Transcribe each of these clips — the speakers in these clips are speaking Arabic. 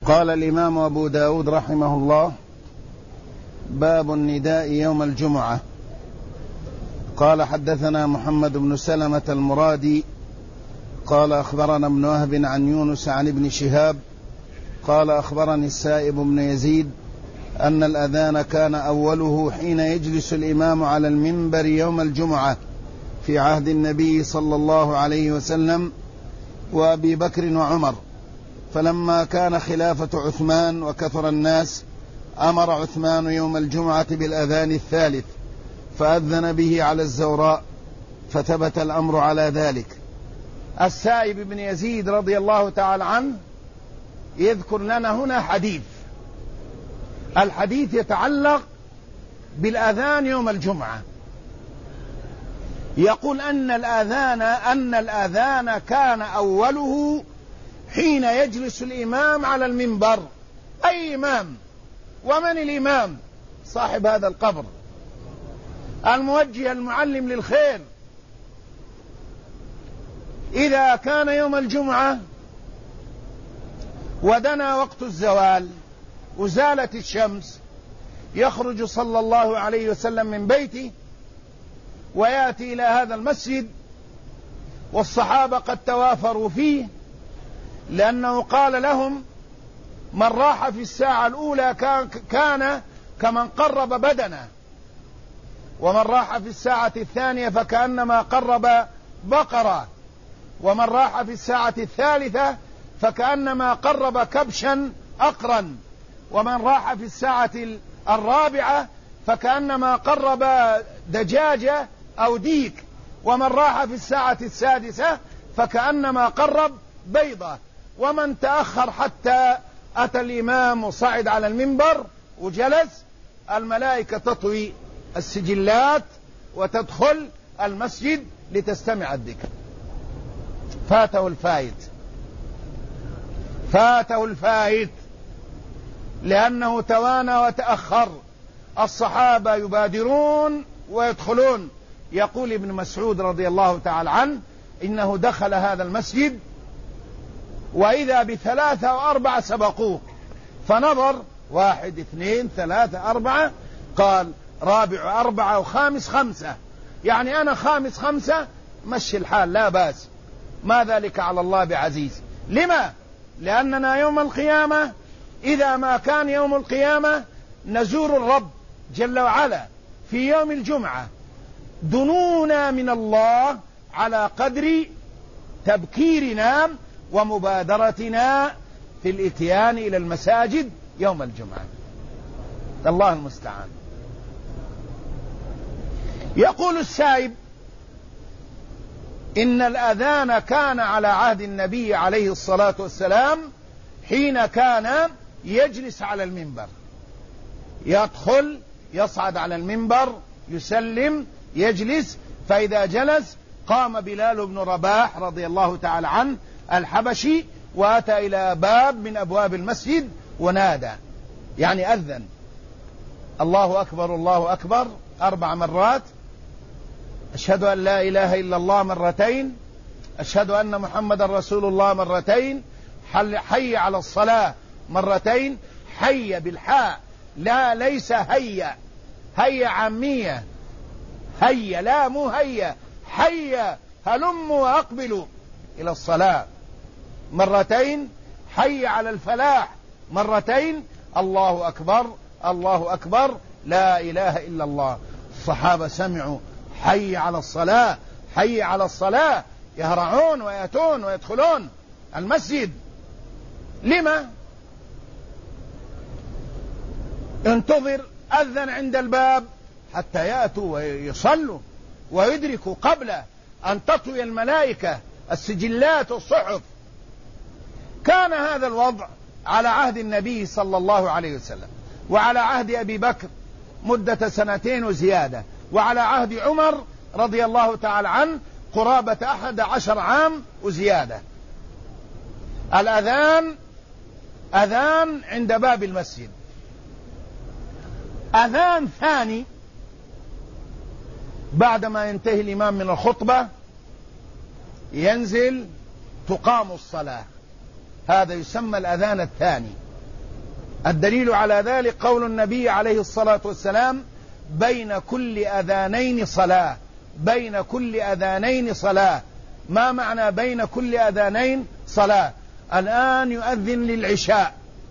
قال الإمام أبو داود رحمه الله: باب النداء يوم الجمعة. قال: حدثنا محمد بن سلمة المرادي قال: أخبرنا ابن وهب عن يونس عن ابن شهاب قال: أخبرني السائب بن يزيد أن الأذان كان أوله حين يجلس الإمام على المنبر يوم الجمعة في عهد النبي صلى الله عليه وسلم وأبي بكر وعمر، فلما كان خلافة عثمان وكثر الناس أمر عثمان يوم الجمعة بالأذان الثالث فأذن به على الزوراء، فثبت الأمر على ذلك. السائب بن يزيد رضي الله تعالى عنه يذكر لنا هنا حديث، الحديث يتعلق بالأذان يوم الجمعة. يقول أن الأذان كان أوله حين يجلس الإمام على المنبر. أي إمام؟ ومن الإمام؟ صاحب هذا القبر، الموجه المعلم للخير. إذا كان يوم الجمعة ودنا وقت الزوال وزالت الشمس، يخرج صلى الله عليه وسلم من بيته ويأتي إلى هذا المسجد، والصحابة قد توافروا فيه، لأنه قال لهم: من راح في الساعة الأولى كان كمن قرب بدنه، ومن راح في الساعة الثانية فكأنما قرب بقرة، ومن راح في الساعة الثالثة فكأنما قرب كبشا أقرا، ومن راح في الساعة الرابعة فكأنما قرب دجاجة أو ديك، ومن راح في الساعة السادسة فكأنما قرب بيضة. ومن تأخر حتى أتى الإمام وصعد على المنبر وجلس، الملائكة تطوي السجلات وتدخل المسجد لتستمع الذكر. فاته الفائت لأنه توانى وتأخر. الصحابة يبادرون ويدخلون. يقول ابن مسعود رضي الله تعالى عنه: إنه دخل هذا المسجد وإذا بثلاثة وأربعة سبقوه، فنظر: 1 2 3 4، قال: رابع 4 وخامس 5، يعني أنا خامس 5، مشي الحال لا بأس، ما ذلك على الله بعزيز. لما؟ لأننا يوم القيامة إذا ما كان يوم القيامة نزور الرب جل وعلا في يوم الجمعة، دنونا من الله على قدر تبكيرنا ومبادرتنا في الاتيان إلى المساجد يوم الجمعة. الله المستعان. يقول السائب: إن الأذان كان على عهد النبي عليه الصلاة والسلام حين كان يجلس على المنبر، يدخل يصعد على المنبر يسلم يجلس، فإذا جلس قام بلال بن رباح رضي الله تعالى عنه الحبشي وأتى إلى باب من أبواب المسجد ونادى، يعني أذن: الله أكبر الله أكبر 4 مرات، أشهد أن لا إله إلا الله مرتين، أشهد أن محمد رسول الله مرتين، حي على الصلاة مرتين. حي بالحاء، لا ليس هيا، هيا عامية، هيا لا مو هيا، حي هلموا وأقبلوا إلى الصلاة مرتين. حي على الفلاح مرتين. الله أكبر الله أكبر لا إله إلا الله. الصحابة سمعوا: حي على الصلاة حي على الصلاة، يهرعون ويأتون ويدخلون المسجد. لما؟ انتظر، أذن عند الباب حتى يأتوا ويصلوا ويدركوا قبل أن تطوي الملائكة السجلات والصحف. كان هذا الوضع على عهد النبي صلى الله عليه وسلم، وعلى عهد أبي بكر مدة 2 وزيادة، وعلى عهد عمر رضي الله تعالى عنه قرابة 11 عام وزيادة. الأذان أذان عند باب المسجد. أذان ثاني بعدما ينتهي الإمام من الخطبة ينزل تقام الصلاة، هذا يسمى الأذان الثاني. الدليل على ذلك قول النبي عليه الصلاة والسلام: بين كل أذانين صلاة. بين كل أذانين صلاة. ما معنى بين كل أذانين صلاة؟ الآن يؤذن للعشاء،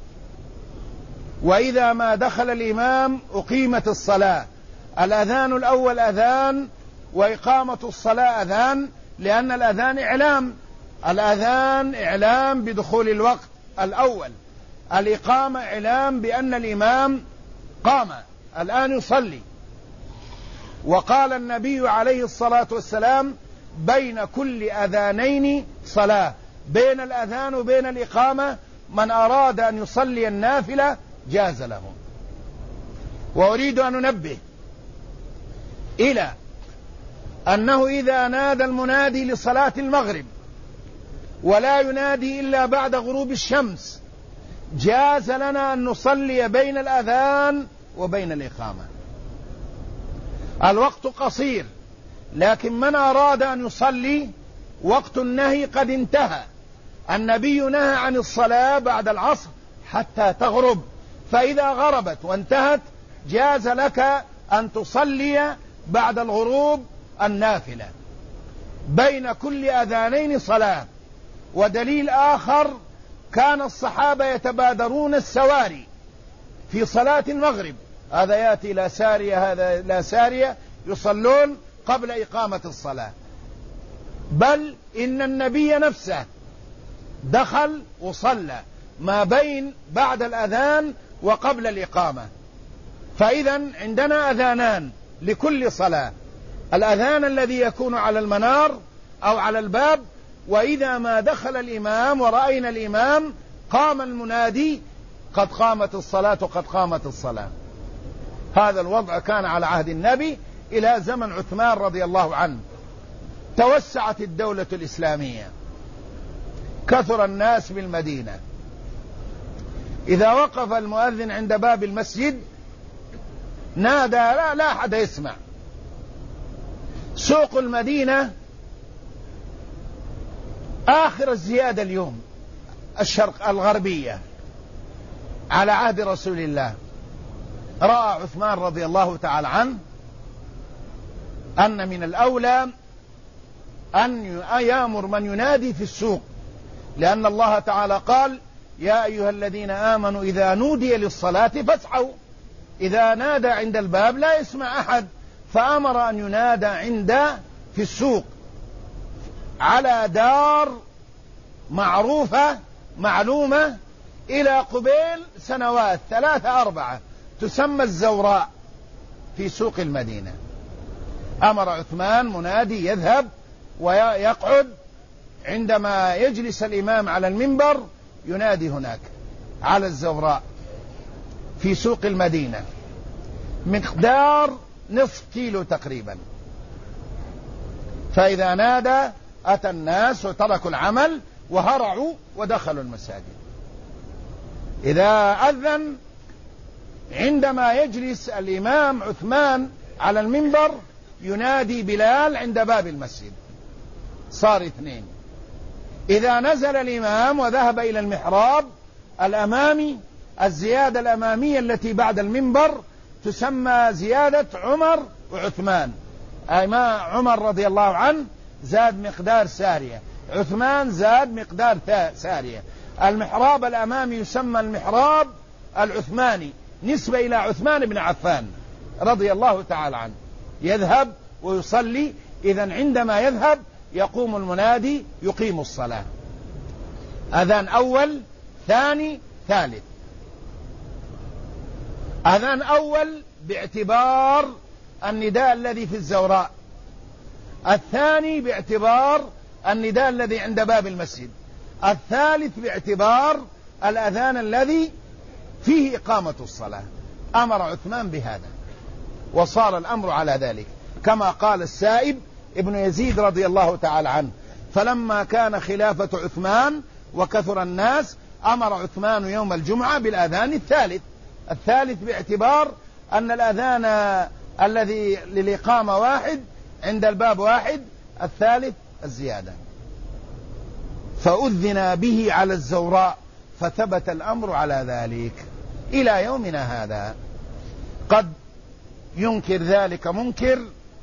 وإذا ما دخل الإمام أقيمت الصلاة. الأذان الأول أذان، وإقامة الصلاة أذان، لأن الأذان إعلام. الأذان إعلام بدخول الوقت الأول، الإقامة إعلام بأن الإمام قام الآن يصلي. وقال النبي عليه الصلاة والسلام: بين كل أذانين صلاة. بين الأذان وبين الإقامة من أراد أن يصلي النافلة جاز له. وأريد أن أنبه إلى أنه إذا نادى المنادي لصلاة المغرب ولا ينادي إلا بعد غروب الشمس، جاز لنا أن نصلي بين الأذان وبين الإقامة. الوقت قصير، لكن من أراد أن يصلي وقت النهي قد انتهى. النبي نهى عن الصلاة بعد العصر حتى تغرب، فإذا غربت وانتهت جاز لك أن تصلي بعد الغروب النافلة. بين كل أذانين صلاة. ودليل آخر: كان الصحابة يتبادرون السواري في صلاة المغرب، هذا يأتي إلى سارية هذا إلى سارية، يصلون قبل إقامة الصلاة. بل إن النبي نفسه دخل وصلى ما بين بعد الأذان وقبل الإقامة. فإذا عندنا أذانان لكل صلاة: الأذان الذي يكون على المنار أو على الباب، وإذا ما دخل الإمام ورأينا الإمام قام المنادي: قد قامت الصلاة قد قامت الصلاة. هذا الوضع كان على عهد النبي إلى زمن عثمان رضي الله عنه. توسعت الدولة الإسلامية، كثر الناس بالمدينة. إذا وقف المؤذن عند باب المسجد نادى، لا أحد يسمع. سوق المدينة آخر الزيادة اليوم الشرق الغربية على عهد رسول الله. رأى عثمان رضي الله تعالى عنه أن من الأولى أن يأمر من ينادي في السوق، لأن الله تعالى قال: يا أيها الذين آمنوا إذا نودي للصلاة فاسعوا. إذا نادى عند الباب لا يسمع أحد، فأمر أن ينادى في السوق على دار معروفة معلومة إلى قبيل سنوات 3 4 تسمى الزوراء في سوق المدينة. أمر عثمان منادي يذهب ويقعد عندما يجلس الإمام على المنبر، ينادي هناك على الزوراء في سوق المدينة، مقدار نصف كيلو تقريبا. فإذا نادى أتى الناس وتركوا العمل وهرعوا ودخلوا المساجد. إذا أذن عندما يجلس الإمام عثمان على المنبر ينادي بلال عند باب المسجد، صار 2. إذا نزل الإمام وذهب إلى المحراب الأمامي، الزيادة الأمامية التي بعد المنبر تسمى زيادة عمر وعثمان. أي ما عمر رضي الله عنه زاد مقدار سارية، عثمان زاد مقدار سارية. المحراب الأمامي يسمى المحراب العثماني نسبة إلى عثمان بن عفان رضي الله تعالى عنه، يذهب ويصلي. إذن عندما يذهب يقوم المنادي يقيم الصلاة. أذان أول، ثاني، ثالث. أذان أول باعتبار النداء الذي في الزوراء، الثاني باعتبار النداء الذي عند باب المسجد، الثالث باعتبار الأذان الذي فيه إقامة الصلاة. أمر عثمان بهذا وصار الأمر على ذلك، كما قال السائب ابن يزيد رضي الله تعالى عنه: فلما كان خلافة عثمان وكثر الناس أمر عثمان يوم الجمعة بالأذان الثالث باعتبار أن الأذان الذي للإقامة واحد عند الباب واحد، الثالث الزيادة. فأذن به على الزوراء فثبت الأمر على ذلك. إلى يومنا هذا. قد ينكر ذلك منكر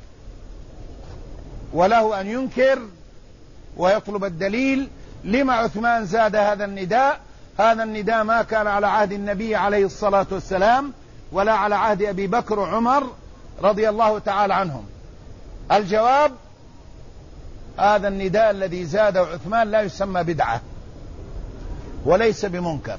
وله أن ينكر ويطلب الدليل لما عثمان زاد هذا النداء. هذا النداء ما كان على عهد النبي عليه الصلاة والسلام ولا على عهد أبي بكر وعمر رضي الله تعالى عنهم. الجواب: هذا النداء الذي زاده عثمان لا يسمى بدعة وليس بمنكر.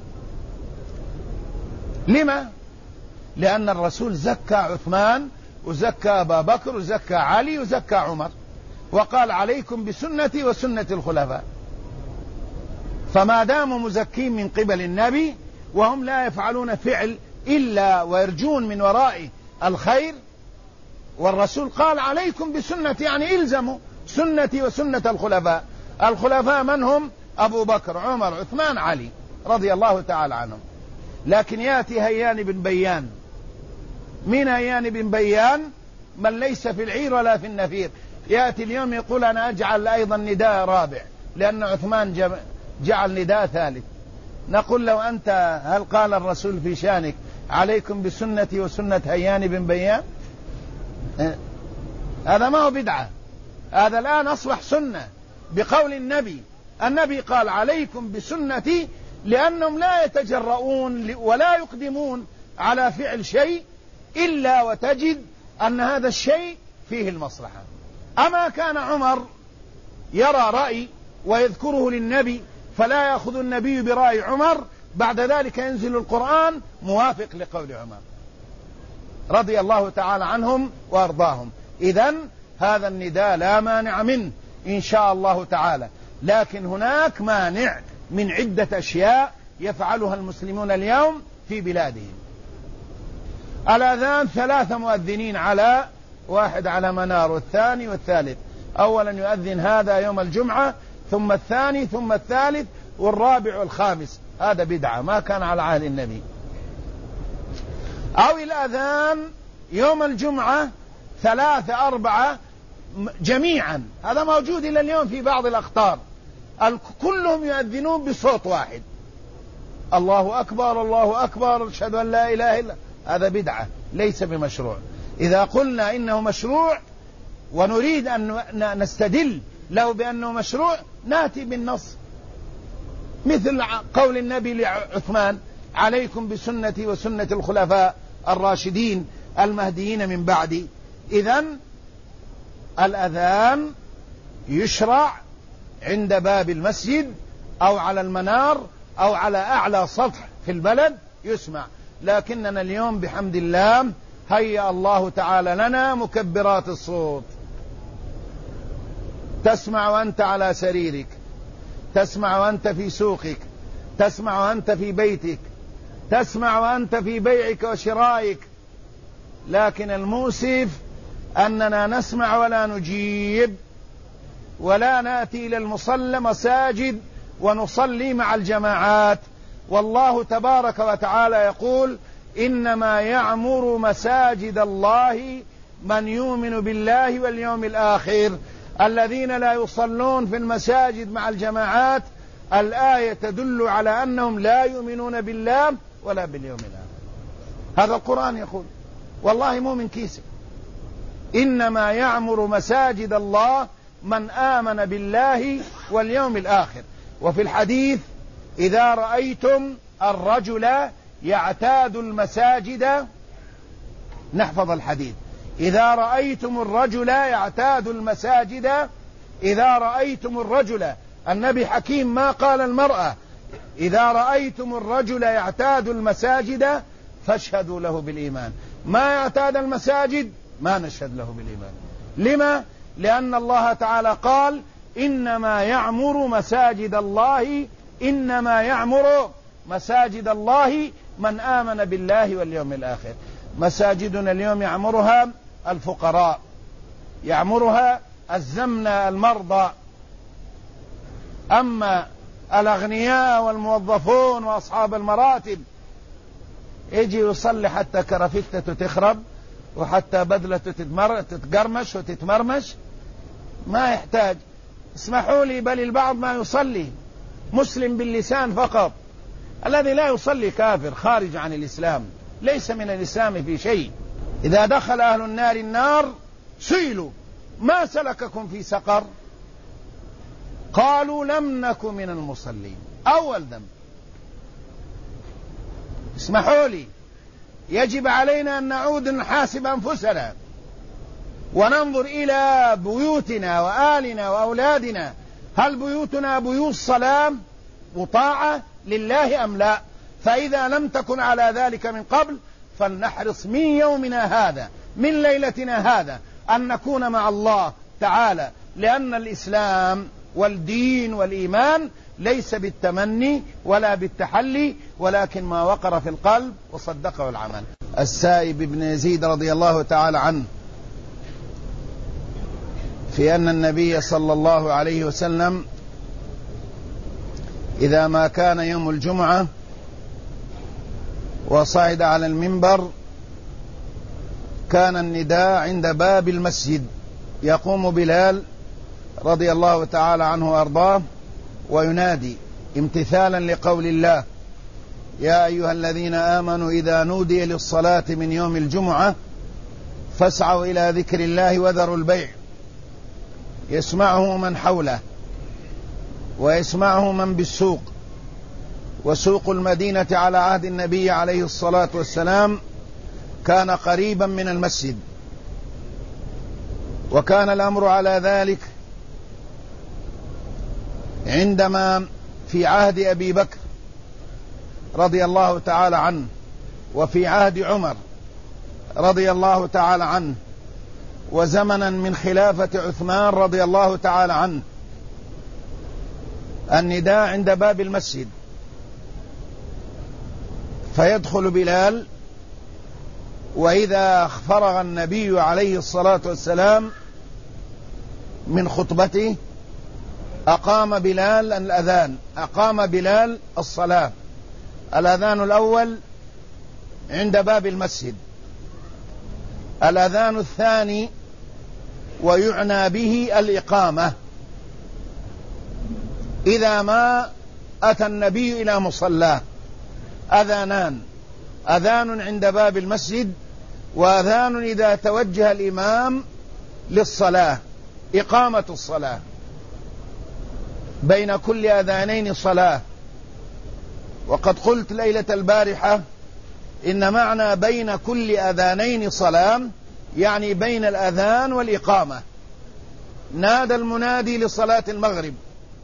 لما؟ لأن الرسول زكى عثمان وزكى أبا بكر وزكى علي وزكى عمر، وقال: عليكم بسنتي وسنة الخلفاء. فما داموا مزكين من قبل النبي وهم لا يفعلون فعل إلا ويرجون من ورائه الخير، والرسول قال: عليكم بسنتي، يعني إلزموا سنتي وسنة الخلفاء. الخلفاء من هم؟ أبو بكر، عمر، عثمان، علي رضي الله تعالى عنهم. لكن يأتي هيان بن بيان. من هيان بن بيان؟ من ليس في العير ولا في النفير. يأتي اليوم يقول: أنا أجعل أيضا نداء رابع لأن عثمان جعل نداء ثالث. نقول له: أنت هل قال الرسول في شانك عليكم بسنتي وسنة هيان بن بيان؟ هذا ما هو بدعة، هذا الآن أصبح سنة بقول النبي. النبي قال: عليكم بسنتي، لأنهم لا يتجرؤون ولا يقدمون على فعل شيء إلا وتجد أن هذا الشيء فيه المصلحة. أما كان عمر يرى رأي ويذكره للنبي فلا يأخذ النبي برأي عمر، بعد ذلك ينزل القرآن موافق لقول عمر رضي الله تعالى عنهم وأرضاهم. إذن هذا النداء لا مانع منه إن شاء الله تعالى، لكن هناك مانع من عدة أشياء يفعلها المسلمون اليوم في بلادهم. الأذان 3 مؤذنين، على واحد على منار والثاني والثالث. أولا يؤذن هذا يوم الجمعة، ثم الثاني، ثم الثالث، والرابع والخامس. هذا بدعة ما كان على عهد النبي. أو الأذان يوم الجمعة 3 4 جميعا، هذا موجود إلى اليوم في بعض الأقطار، كلهم يؤذنون بصوت واحد: الله أكبر الله أكبر أشهد أن لا إله إلا. هذا بدعة ليس بمشروع. إذا قلنا إنه مشروع ونريد أن نستدل له بأنه مشروع نأتي بالنص، مثل قول النبي لعثمان: عليكم بسنتي وسنة الخلفاء الراشدين المهديين من بعدي. إذن الأذان يشرع عند باب المسجد أو على المنار أو على أعلى سطح في البلد يسمع. لكننا اليوم بحمد الله هيأ الله تعالى لنا مكبرات الصوت، تسمع وأنت على سريرك، تسمع وأنت في سوقك، تسمع وأنت في بيتك، تسمع وأنت في بيعك وشرائك. لكن المؤسف أننا نسمع ولا نجيب، ولا نأتي إلى المصلى مساجد ونصلي مع الجماعات. والله تبارك وتعالى يقول: إنما يعمر مساجد الله من يؤمن بالله واليوم الآخر. الذين لا يصلون في المساجد مع الجماعات، الآية تدل على أنهم لا يؤمنون بالله ولا باليوم الآخر. هذا القرآن يقول، والله مو من كيسه. إنما يعمر مساجد الله من آمن بالله واليوم الآخر. وفي الحديث: إذا رأيتم الرجل يعتاد المساجد، نحفظ الحديث: إذا رأيتم الرجل يعتاد المساجد، إذا رأيتم الرجل، النبي حكيم ما قال المرأة، إذا رأيتم الرجل يعتاد المساجد فاشهدوا له بالإيمان. ما يعتاد المساجد ما نشهد له بالإيمان. لما؟ لأن الله تعالى قال: إنما يعمر مساجد الله، إنما يعمر مساجد الله من آمن بالله واليوم الآخر. مساجدنا اليوم يعمرها الفقراء، يعمرها الزمنة المرضى. أما الأغنياء والموظفون وأصحاب المراتب يجي يصلي حتى كرفتته تخرب وحتى بدلته تتقرمش وتتمرمش، ما يحتاج. اسمحوا لي، بل البعض ما يصلي مسلم باللسان فقط، الذي لا يصلي كافر خارج عن الإسلام، ليس من الإسلام في شيء. إذا دخل أهل النار النار سئلوا ما سلككم في سقر؟ قالوا لم نك من المصلين. أول ذنب. اسمحوا لي، يجب علينا أن نعود نحاسب أنفسنا وننظر إلى بيوتنا وآلنا وأولادنا، هل بيوتنا بيوت صلاة وطاعة لله أم لا؟ فإذا لم تكن على ذلك من قبل فلنحرص من يومنا هذا، من ليلتنا هذا، أن نكون مع الله تعالى، لأن الإسلام والدين والإيمان ليس بالتمني ولا بالتحلي، ولكن ما وقر في القلب وصدقه العمل. السائب بن يزيد رضي الله تعالى عنه في أن النبي صلى الله عليه وسلم إذا ما كان يوم الجمعة وصعد على المنبر كان النداء عند باب المسجد، يقوم بلال رضي الله تعالى عنه وأرضاه وينادي امتثالا لقول الله: يا أيها الذين آمنوا إذا نودي للصلاة من يوم الجمعة فاسعوا إلى ذكر الله وذروا البيع. يسمعه من حوله ويسمعه من بالسوق، وسوق المدينة على عهد النبي عليه الصلاة والسلام كان قريبا من المسجد، وكان الأمر على ذلك عندما في عهد أبي بكر رضي الله تعالى عنه، وفي عهد عمر رضي الله تعالى عنه، وزمنا من خلافة عثمان رضي الله تعالى عنه، النداء عند باب المسجد، فيدخل بلال، وإذا فرغ النبي عليه الصلاة والسلام من خطبته أقام بلال الأذان، أقام بلال الصلاة. الأذان الأول عند باب المسجد، الأذان الثاني ويعنى به الإقامة إذا ما أتى النبي إلى مصلاه. أذانان: أذان عند باب المسجد، وأذان إذا توجه الإمام للصلاة، إقامة الصلاة. بين كل أذانين صلاة. وقد قلت ليلة البارحة إن معنى بين كل أذانين صلاة يعني بين الأذان والإقامة. نادى المنادي لصلاة المغرب،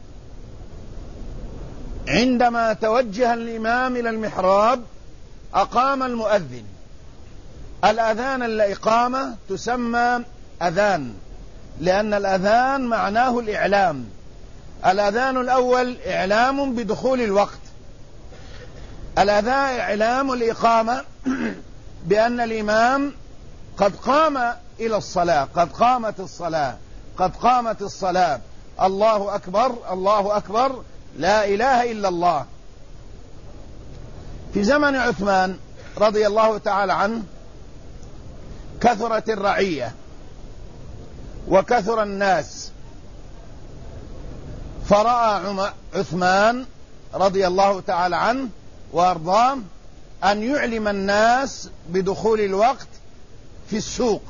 عندما توجه الإمام إلى المحراب أقام المؤذن. الأذان الإقامة تسمى أذان، لأن الأذان معناه الإعلام. الأذان الأول إعلام بدخول الوقت، الأذان إعلام الإقامة بأن الإمام قد قام إلى الصلاة، قد قامت الصلاة، قد قامت الصلاة، الله أكبر، الله أكبر، لا إله إلا الله. في زمن عثمان رضي الله تعالى عنه كثرت الرعية وكثر الناس، فرأى عثمان رضي الله تعالى عنه وأرضاه أن يعلم الناس بدخول الوقت في السوق،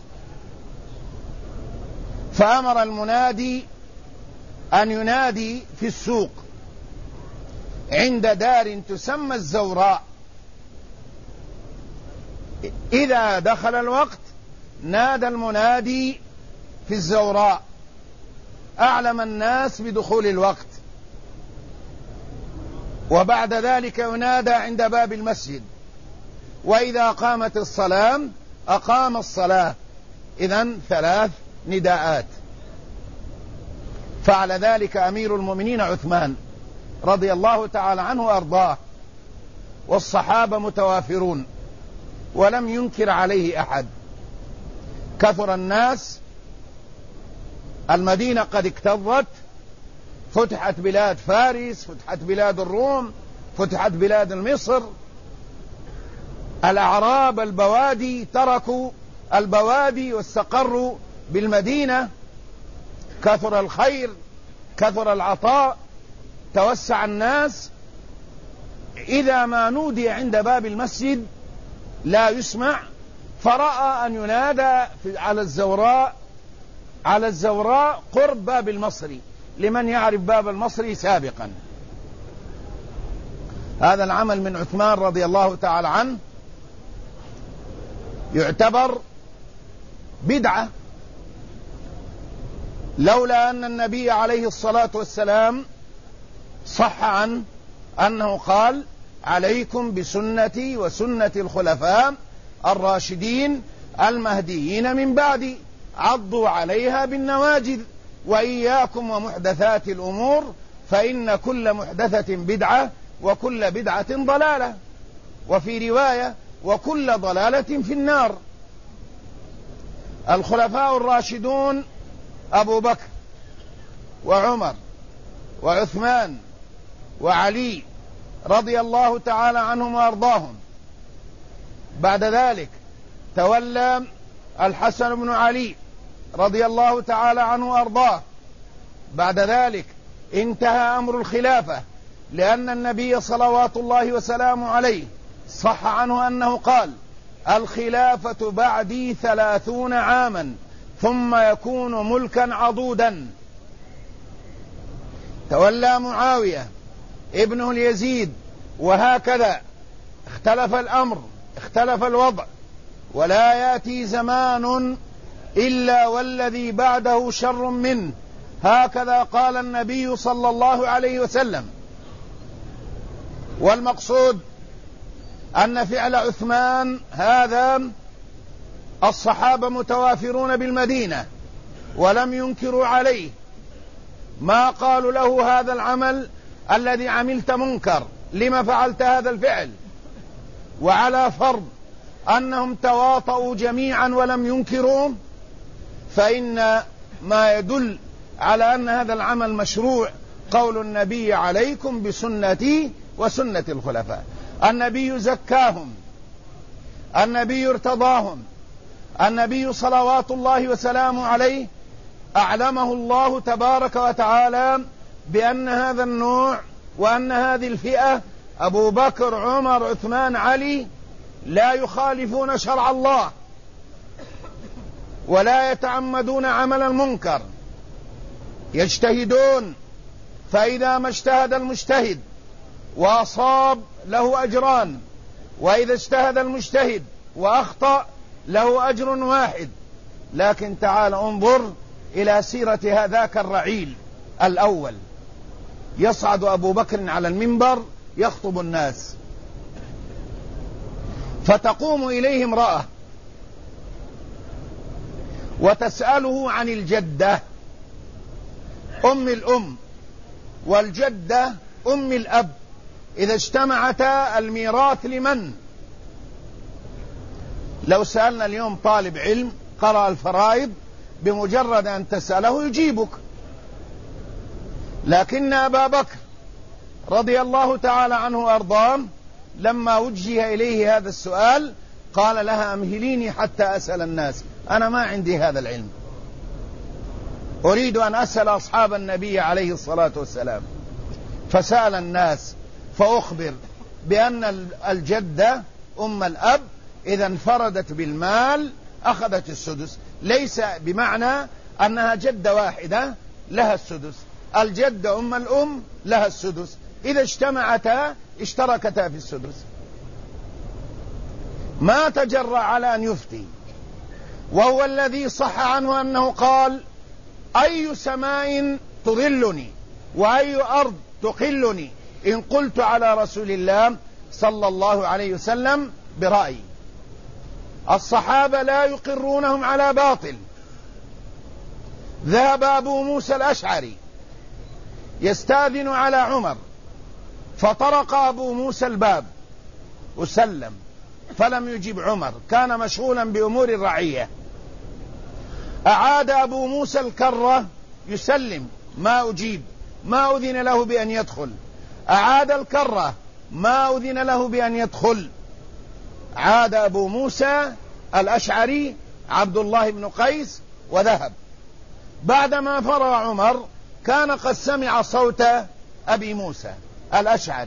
فأمر المنادي أن ينادي في السوق عند دار تسمى الزوراء. إذا دخل الوقت نادى المنادي في الزوراء، أعلم الناس بدخول الوقت. وبعد ذلك ينادى عند باب المسجد، وإذا قامت الصلاة أقام الصلاة. إذن 3 نداءات. فعل ذلك أمير المؤمنين عثمان رضي الله تعالى عنه وأرضاه، والصحابة متوافرون ولم ينكر عليه أحد. كثر الناس، المدينة قد اكتظت، فتحت بلاد فارس، فتحت بلاد الروم، فتحت بلاد مصر. الأعراب البوادي تركوا البوادي واستقروا بالمدينة. كثر الخير، كثر العطاء، توسع الناس. إذا ما نودي عند باب المسجد لا يسمع، فرأى أن ينادى على الزوراء قرب باب المصري، لمن يعرف باب المصري سابقا. هذا العمل من عثمان رضي الله تعالى عنه يعتبر بدعة، لولا أن النبي عليه الصلاة والسلام صح عنه أنه قال: عليكم بسنتي وسنة الخلفاء الراشدين المهديين من بعدي، عضوا عليها بالنواجذ، وإياكم ومحدثات الأمور، فإن كل محدثة بدعة وكل بدعة ضلالة، وفي رواية: وكل ضلالة في النار. الخلفاء الراشدون أبو بكر وعمر وعثمان وعلي رضي الله تعالى عنهم وأرضاهم. بعد ذلك تولى الحسن بن علي رضي الله تعالى عنه وأرضاه. بعد ذلك انتهى أمر الخلافة، لأن النبي صلوات الله وسلامه عليه صح عنه أنه قال: الخلافة بعدي 30 عاما ثم يكون ملكا عضودا. تولى معاوية ابنه اليزيد، وهكذا اختلف الأمر، اختلف الوضع، ولا يأتي زمان إلا والذي بعده شر منه، هكذا قال النبي صلى الله عليه وسلم. والمقصود أن فعل عثمان هذا الصحابة متوافرون بالمدينة ولم ينكروا عليه، ما قالوا له: هذا العمل الذي عملت منكر، لما فعلت هذا الفعل؟ وعلى فرض أنهم تواطؤوا جميعا ولم ينكروا، فإن ما يدل على أن هذا العمل مشروع قول النبي: عليكم بسنتي وسنة الخلفاء. النبي زكاهم، النبي ارتضاهم، النبي صلوات الله وسلامه عليه أعلمه الله تبارك وتعالى بأن هذا النوع وأن هذه الفئة أبو بكر عمر عثمان علي لا يخالفون شرع الله ولا يتعمدون عمل المنكر، يجتهدون، فإذا ما اجتهد المجتهد وأصاب له أجران، وإذا اجتهد المجتهد وأخطأ له أجر واحد. لكن تعال انظر إلى سيرة هذاك الرعيل الأول، يصعد أبو بكر على المنبر يخطب الناس، فتقوم إليه امرأة وتسأله عن الجدة أم الأم والجدة أم الأب، إذا اجتمعتا الميراث لمن؟ لو سألنا اليوم طالب علم قرأ الفرائض بمجرد أن تسأله يجيبك، لكن أبا بكر رضي الله تعالى عنه وأرضاه لما وجه إليه هذا السؤال قال لها: أمهليني حتى أسأل الناس، أنا ما عندي هذا العلم، أريد أن أسأل أصحاب النبي عليه الصلاة والسلام. فسأل الناس، فأخبر بأن الجدة أم الأب إذا انفردت بالمال أخذت السدس، ليس بمعنى أنها جدة واحدة لها السدس، الجدة أم الأم لها السدس، إذا اجتمعتا اشتركتا في السدس. ما تجرأ على أن يفتي، وهو الذي صح عنه أنه قال: أي سماء تظلني وأي أرض تقلني إن قلت على رسول الله صلى الله عليه وسلم برأيي. الصحابة لا يقرونهم على باطل. ذهب أبو موسى الأشعري يستأذن على عمر، فطرق أبو موسى الباب وسلم، فلم يجب عمر، كان مشغولا بأمور الرعية. أعاد أبو موسى الكرة يسلم، ما أجيب، ما أذن له بأن يدخل. أعاد الكرة، ما أذن له بأن يدخل. عاد أبو موسى الأشعري عبد الله بن قيس وذهب. بعدما فرغ عمر كان قد سمع صوت أبي موسى الأشعري،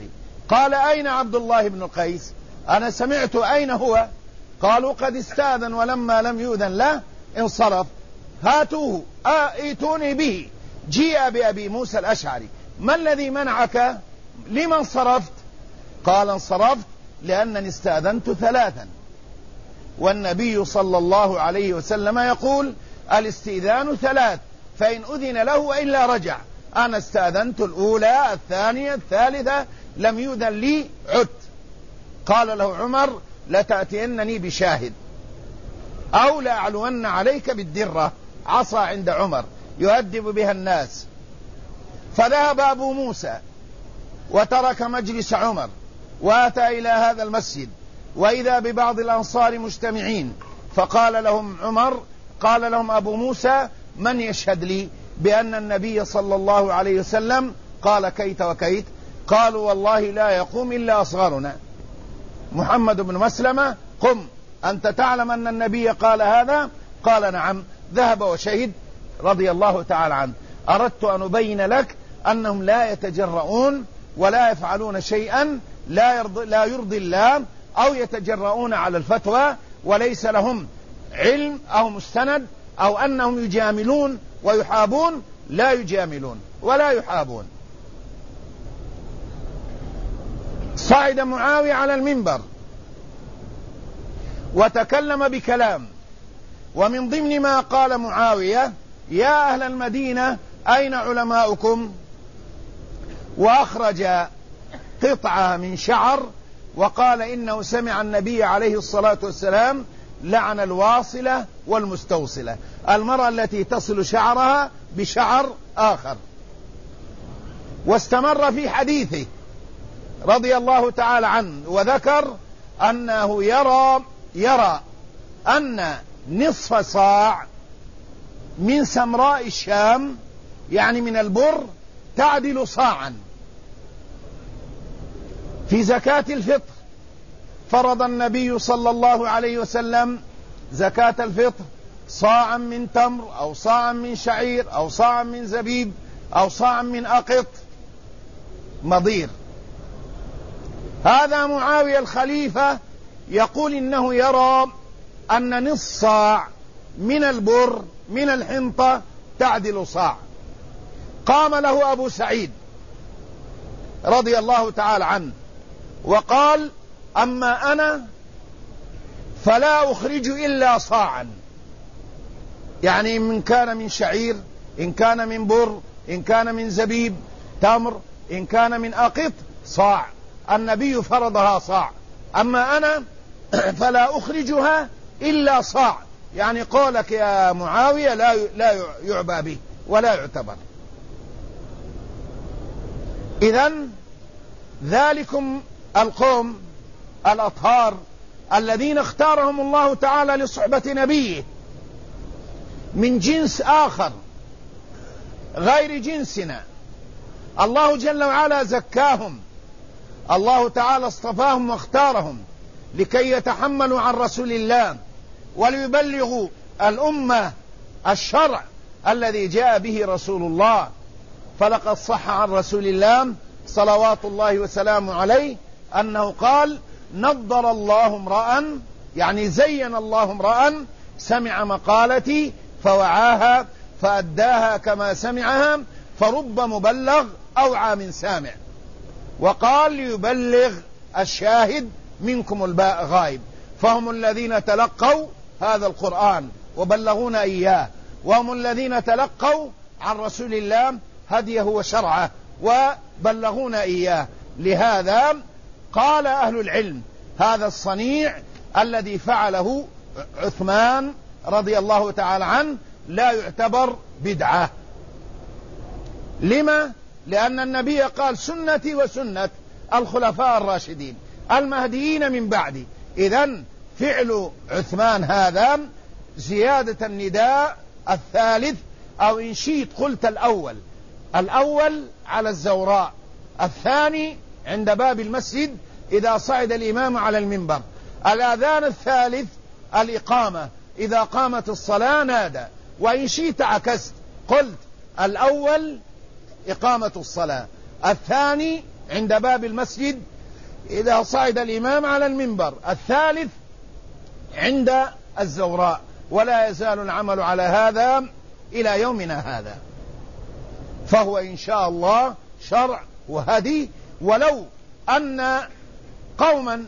قال أين عبد الله بن قيس؟ أنا سمعت أين هو؟ قالوا قد استأذن ولما لم يؤذن له انصرف. هاتوه ائتوني به. جيء بأبي موسى الأشعري. ما الذي منعك؟ لما انصرفت؟ قال انصرفت لأنني استأذنت 3، والنبي صلى الله عليه وسلم يقول الاستئذان 3، فإن أذن له وإلا رجع. أنا استأذنت الأولى، الثانية، الثالثة، لم يؤذن لي، عدت. قال له عمر لتأتينني بشاهد أو لأعلون عليك بالدرة، عصا عند عمر يؤدب بها الناس. فذهب أبو موسى وترك مجلس عمر وأتى إلى هذا المسجد، وإذا ببعض الأنصار مجتمعين، فقال لهم عمر، قال لهم أبو موسى من يشهد لي بأن النبي صلى الله عليه وسلم قال كيت وكيت؟ قالوا والله لا يقوم إلا أصغرنا. محمد بن مسلمة قم، أنت تعلم أن النبي قال هذا؟ قال نعم. ذهب وشهد رضي الله تعالى عنه. أردت أن أبين لك أنهم لا يتجرؤون ولا يفعلون شيئا لا يرضي الله، أو يتجرؤون على الفتوى وليس لهم علم أو مستند، أو أنهم يجاملون ويحابون. لا يجاملون ولا يحابون. صعد معاوية على المنبر وتكلم بكلام، ومن ضمن ما قال معاوية يا أهل المدينة أين علماؤكم؟ وأخرج قطعة من شعر وقال إنه سمع النبي عليه الصلاة والسلام لعن الواصلة والمستوصلة، المرأة التي تصل شعرها بشعر آخر. واستمر في حديثه رضي الله تعالى عنه وذكر أنه يرى أن نصف صاع من سمراء الشام، يعني من البر، تعدل صاعا. في زكاة الفطر فرض النبي صلى الله عليه وسلم زكاة الفطر صاعا من تمر أو صاعا من شعير أو صاعا من زبيب أو صاعا من أقط مضير. هذا معاوية الخليفة يقول إنه يرى أن نصف صاع من البر من الحنطة تعدل صاع. قام له أبو سعيد رضي الله تعالى عنه وقال أما أنا فلا أخرج إلا صاعا، يعني إن كان من شعير، إن كان من بر، إن كان من زبيب تمر، إن كان من أقط صاع. النبي فرضها صاع، أما أنا فلا أخرجها إلا صاع، يعني قولك يا معاوية لا يعبى به ولا يعتبر. إذن ذلكم القوم الأطهار الذين اختارهم الله تعالى لصحبة نبيه من جنس آخر غير جنسنا، الله جل وعلا زكاهم، الله تعالى اصطفاهم واختارهم لكي يتحملوا عن رسول الله وليبلغوا الأمة الشرع الذي جاء به رسول الله. فلقد صح عن رسول الله صلوات الله وسلامه عليه أنه قال نضر الله امرأ، يعني زين الله امرأ سمع مقالتي فوعاها فأداها كما سمعها، فرب مبلغ أوعى من سامع. وقال ليبلغ الشاهد منكم الغائب، فهم الذين تلقوا هذا القرآن وبلغونا إياه، وهم الذين تلقوا عن رسول الله هديه وشرعه وبلغونا إياه. لهذا قال أهل العلم هذا الصنيع الذي فعله عثمان رضي الله تعالى عنه لا يعتبر بدعة. لما؟ لأن النبي قال سنتي وسنة الخلفاء الراشدين المهديين من بعدي. إذن فعل عثمان هذا زيادة النداء الثالث، أو إن شئت قلت الأول على الزوراء، الثاني عند باب المسجد إذا صعد الإمام على المنبر، الأذان الثالث الإقامة إذا قامت الصلاة نادى، وإن شئت عكست قلت الأول إقامة الصلاة، الثاني عند باب المسجد إذا صعد الإمام على المنبر. الثالث عند الزوراء. ولا يزال العمل على هذا إلى يومنا هذا، فهو إن شاء الله شرع وهدي. ولو أن قوما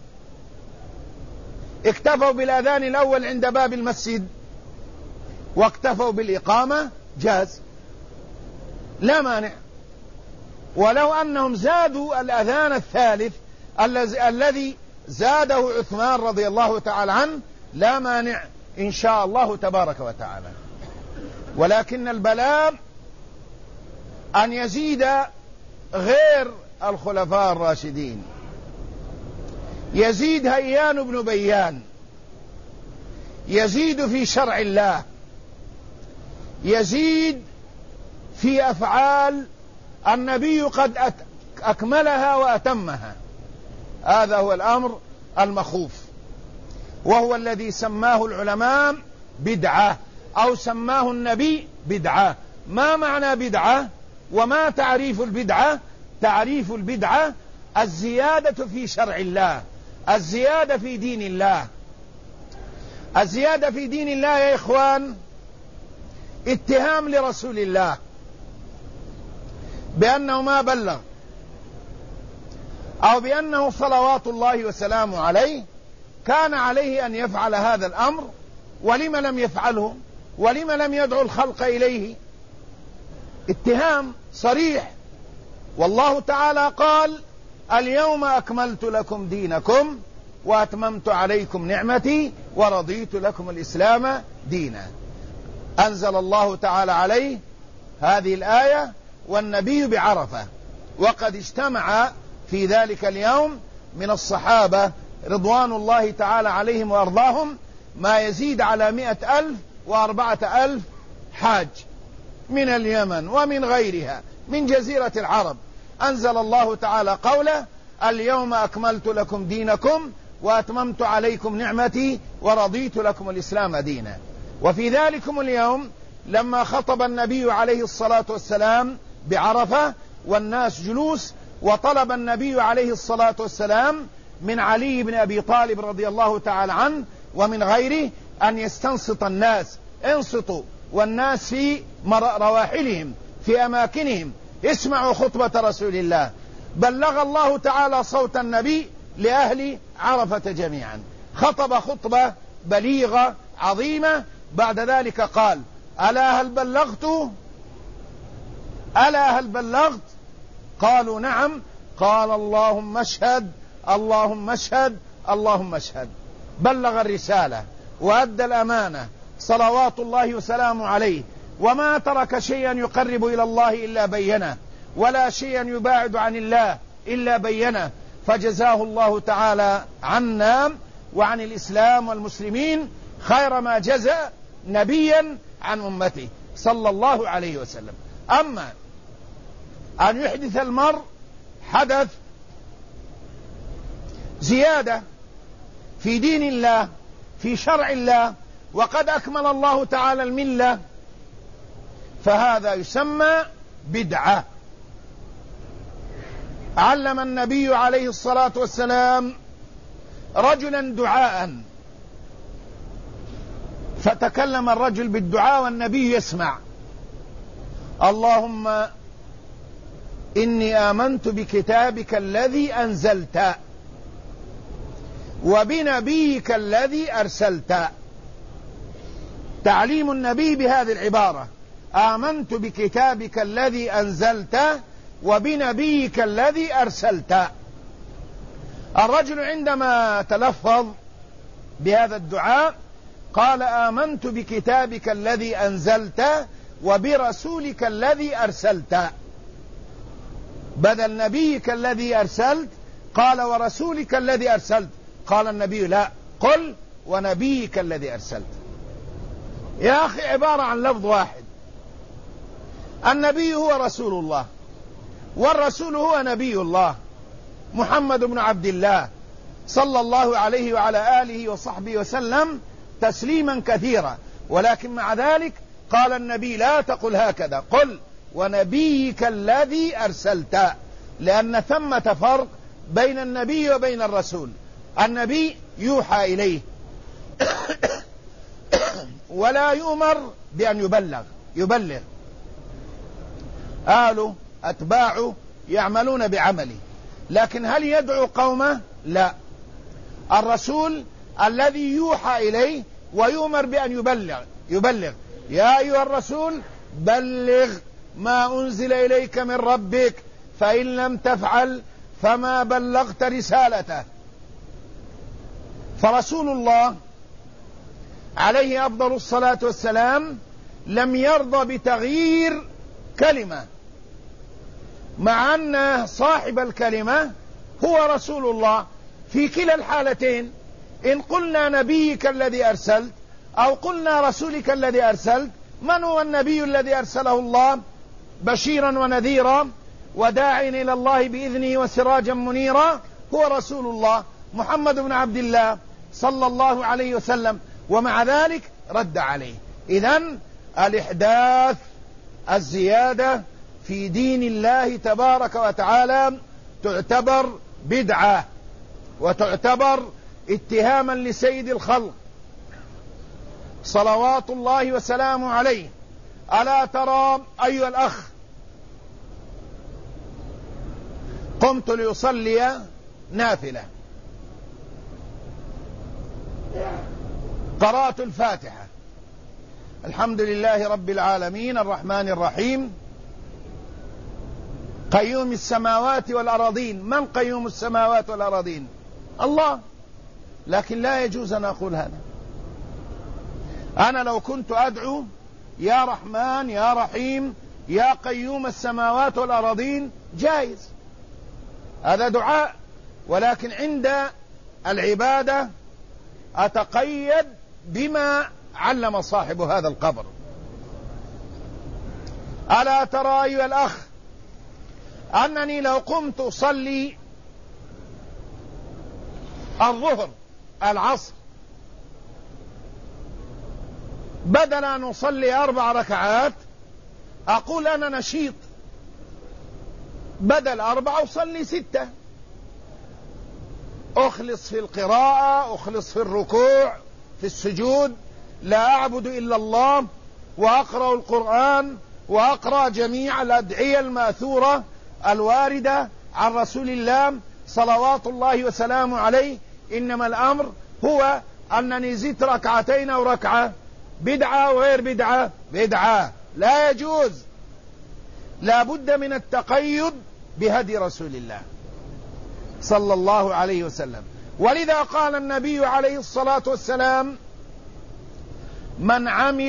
اكتفوا بالأذان الأول عند باب المسجد واكتفوا بالإقامة جاز، لا مانع. ولو أنهم زادوا الأذان الثالث الذي زاده عثمان رضي الله تعالى عنه لا مانع إن شاء الله تبارك وتعالى. ولكن البلاء أن يزيد غير الخلفاء الراشدين، يزيد هيان بن بيان، يزيد في شرع الله، يزيد في أفعال النبي قد أكملها وأتمها. هذا هو الأمر المخوف، وهو الذي سماه العلماء بدعة أو سماه النبي بدعة. ما معنى بدعة وما تعريف البدعة؟ تعريف البدعة الزيادة في شرع الله، الزيادة في دين الله. الزيادة في دين الله يا إخوان اتهام لرسول الله بأنه ما بلغ، أو بأنه صلوات الله وسلامه عليه كان عليه أن يفعل هذا الأمر، ولم لم يفعله، ولم لم يدعو الخلق إليه. اتهام صريح. والله تعالى قال: اليوم أكملت لكم دينكم وأتممت عليكم نعمتي ورضيت لكم الإسلام دينا. أنزل الله تعالى عليه هذه الآية والنبي بعرفة، وقد اجتمع في ذلك اليوم من الصحابة رضوان الله تعالى عليهم وأرضاهم ما يزيد على 100,000 و4,000 حاج من اليمن ومن غيرها من جزيرة العرب. أنزل الله تعالى قوله: اليوم أكملت لكم دينكم وأتممت عليكم نعمتي ورضيت لكم الإسلام دينا. وفي ذلكم اليوم لما خطب النبي عليه الصلاة والسلام بعرفة والناس جلوس، وطلب النبي عليه الصلاة والسلام من علي بن أبي طالب رضي الله تعالى عنه ومن غيره أن يستنصت الناس. انصتوا والناس في رواحلهم في أماكنهم، اسمعوا خطبة رسول الله. بلغ الله تعالى صوت النبي لأهل عرفة جميعا، خطب خطبة بليغة عظيمة. بعد ذلك قال: ألا هل بلغت؟ ألا هل بلغت؟ قالوا: نعم. قال: اللهم اشهد، اللهم اشهد، اللهم اشهد. بلغ الرسالة وأدى الأمانة صلوات الله وسلامه عليه، وما ترك شيئا يقرب إلى الله إلا بينه، ولا شيئا يباعد عن الله إلا بينه. فجزاه الله تعالى عنا وعن الإسلام والمسلمين خير ما جزى نبيا عن أمته صلى الله عليه وسلم. أما أن يحدث المرء حدث زيادة في دين الله في شرع الله وقد أكمل الله تعالى الملة، فهذا يسمى بدعة. علم النبي عليه الصلاة والسلام رجلا دعاء، فتكلم الرجل بالدعاء والنبي يسمع: اللهم إني آمنت بكتابك الذي أنزلت وبنبيك الذي أرسلت. تعليم النبي بهذه العبارة: آمنت بكتابك الذي أنزلت وبنبيك الذي أرسلت. الرجل عندما تلفظ بهذا الدعاء قال: آمنت بكتابك الذي أنزلت وبرسولك الذي أرسلت، بدل نبيك الذي أرسلت قال ورسولك الذي أرسلت. قال النبي: لا، قل ونبيك الذي أرسلت. يا أخي عبارة عن لفظ واحد. النبي هو رسول الله، والرسول هو نبي الله محمد بن عبد الله صلى الله عليه وعلى آله وصحبه وسلم تسليما كثيرا. ولكن مع ذلك قال النبي: لا تقل هكذا، قل ونبيك الذي أرسلت، لأن ثمة فرق بين النبي وبين الرسول. النبي يوحى إليه ولا يؤمر بأن يبلغ آله أتباعه يعملون بعمله، لكن هل يدعو قومه؟ لا. الرسول الذي يوحى إليه ويؤمر بأن يبلغ يا أيها الرسول بلغ ما أنزل إليك من ربك فإن لم تفعل فما بلغت رسالته. فرسول الله عليه أفضل الصلاة والسلام لم يرضى بتغيير كلمة، مع أن صاحب الكلمة هو رسول الله في كلا الحالتين. إن قلنا نبيك الذي أرسلت أو قلنا رسولك الذي أرسلت، من هو النبي الذي أرسله الله بشيرا ونذيرا وداعيا إلى الله بإذنه وسراجا منيرا؟ هو رسول الله محمد بن عبد الله صلى الله عليه وسلم، ومع ذلك رد عليه. إذن الإحداث، الزيادة في دين الله تبارك وتعالى تعتبر بدعة وتعتبر اتهاما لسيد الخلق صلوات الله وسلامه عليه. ألا ترى أيها الأخ قمت لأصلي نافلة، قرأت الفاتحة، الحمد لله رب العالمين الرحمن الرحيم قيوم السماوات والأراضين. من قيوم السماوات والأراضين؟ الله. لكن لا يجوز أن أقول هذا. أنا لو كنت أدعو يا رحمن يا رحيم يا قيوم السماوات والأراضين جائز، هذا دعاء، ولكن عند العبادة أتقيد بما علم صاحب هذا القبر. ألا ترى أيها الأخ أنني لو قمت أصلي الظهر العصر بدل أن أصلي 4 ركعات أقول أنا نشيط، بدل 4 أصلي 6، أخلص في القراءة، أخلص في الركوع، في السجود، لا أعبد إلا الله، وأقرأ القرآن، وأقرأ جميع الأدعية الماثورة الواردة عن رسول الله صلوات الله وسلامه عليه. إنما الأمر هو أنني زدت 2 أو ركعة. بدعة وغير بدعة؟ بدعة، لا يجوز. لا بد من التقيد بهدي رسول الله صلى الله عليه وسلم. ولذا قال النبي عليه الصلاة والسلام من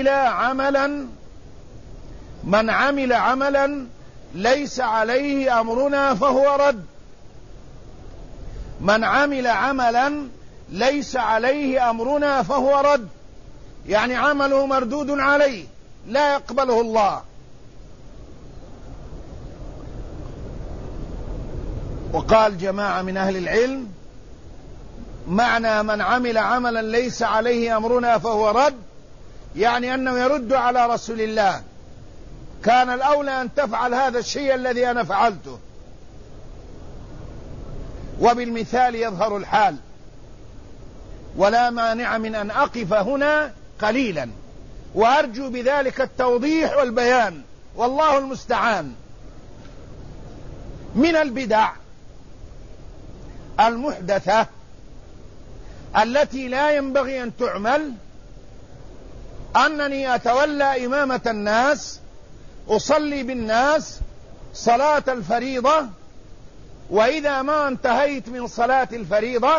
عمل عملا ليس عليه أمرنا فهو رد. من عمل عملا ليس عليه أمرنا فهو رد، يعني عمله مردود عليه لا يقبله الله. وقال جماعة من أهل العلم معنى من عمل عملا ليس عليه أمرنا فهو رد، يعني أنه يرد على رسول الله. كان الأولى أن تفعل هذا الشيء الذي أنا فعلته. وبالمثال يظهر الحال، ولا مانع من أن أقف هنا قليلا وأرجو بذلك التوضيح والبيان، والله المستعان. من البدع المحدثة التي لا ينبغي أن تعمل أنني أتولى إمامة الناس، أصلي بالناس صلاة الفريضة، وإذا ما انتهيت من صلاة الفريضة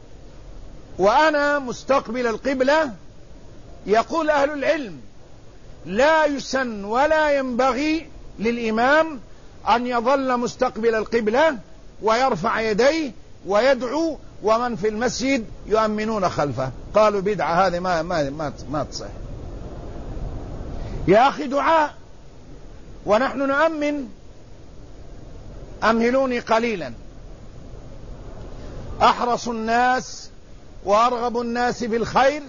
وأنا مستقبل القبلة، يقول أهل العلم لا يسن ولا ينبغي للإمام أن يظل مستقبل القبلة ويرفع يديه ويدعو ومن في المسجد يؤمنون خلفه. قالوا بدعة، هذه ما تصح. يا أخي دعاء ونحن نؤمن. أمهلوني قليلا. أحرص الناس وأرغب الناس بالخير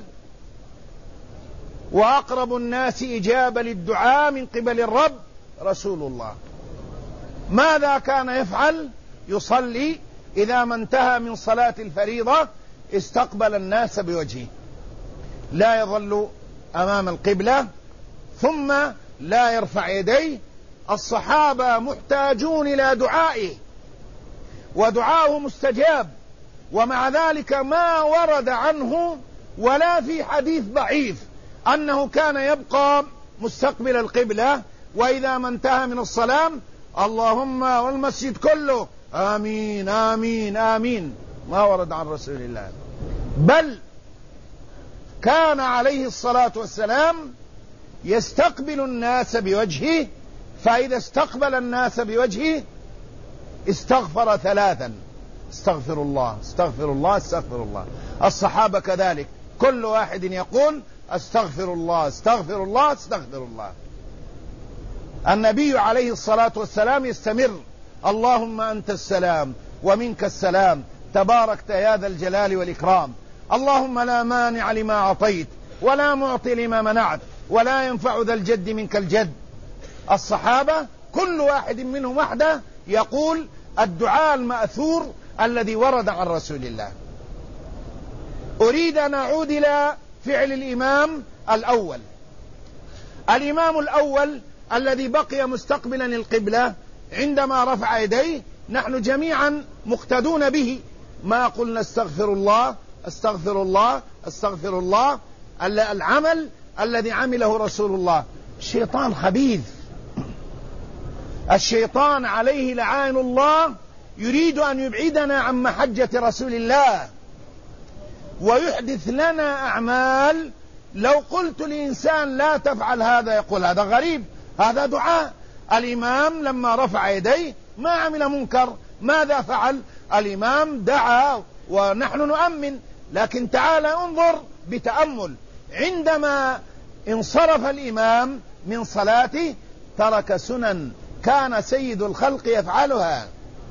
وأقرب الناس إجابة للدعاء من قبل الرب رسول الله. ماذا كان يفعل؟ يصلي إذا ما انتهى من صلاة الفريضة استقبل الناس بوجهه، لا يظل أمام القبلة، ثم لا يرفع يديه. الصحابة محتاجون إلى دعائه، ودعاؤه مستجاب، ومع ذلك ما ورد عنه ولا في حديث ضعيف أنه كان يبقى مستقبل القبلة، وإذا ما انتهى من الصلاة اللهم والمسجد كله آمين آمين آمين، ما ورد عن رسول الله. بل كان عليه الصلاة والسلام يستقبل الناس بوجهه، فإذا استقبل الناس بوجهه استغفر ثلاثا: استغفر الله استغفر الله استغفر الله. الصحابة كذلك، كل واحد يقول استغفر الله استغفر الله استغفر الله. النبي عليه الصلاة والسلام يستمر: اللهم أنت السلام ومنك السلام تباركت يا ذا الجلال والإكرام، اللهم لا مانع لما أعطيت ولا معطي لما منعت ولا ينفع ذا الجد منك الجد. الصحابة كل واحد منهم وحده يقول الدعاء المأثور الذي ورد عن رسول الله. أريد أن أعود إلى فعل الإمام الأول. الإمام الأول الذي بقي مستقبلا القبلة عندما رفع يديه نحن جميعا مقتدون به، ما قلنا استغفر الله استغفر الله استغفر الله، العمل الذي عمله رسول الله. الشيطان خبيث، الشيطان عليه لعائن الله يريد أن يبعدنا عن محجة رسول الله ويحدث لنا أعمال. لو قلت لإنسان لا تفعل هذا يقول هذا غريب، هذا دعاء. الإمام لما رفع يديه ما عمل منكر، ماذا فعل؟ الإمام دعا ونحن نؤمن. لكن تعال انظر بتأمل، عندما انصرف الإمام من صلاته ترك سنن كان سيد الخلق يفعلها: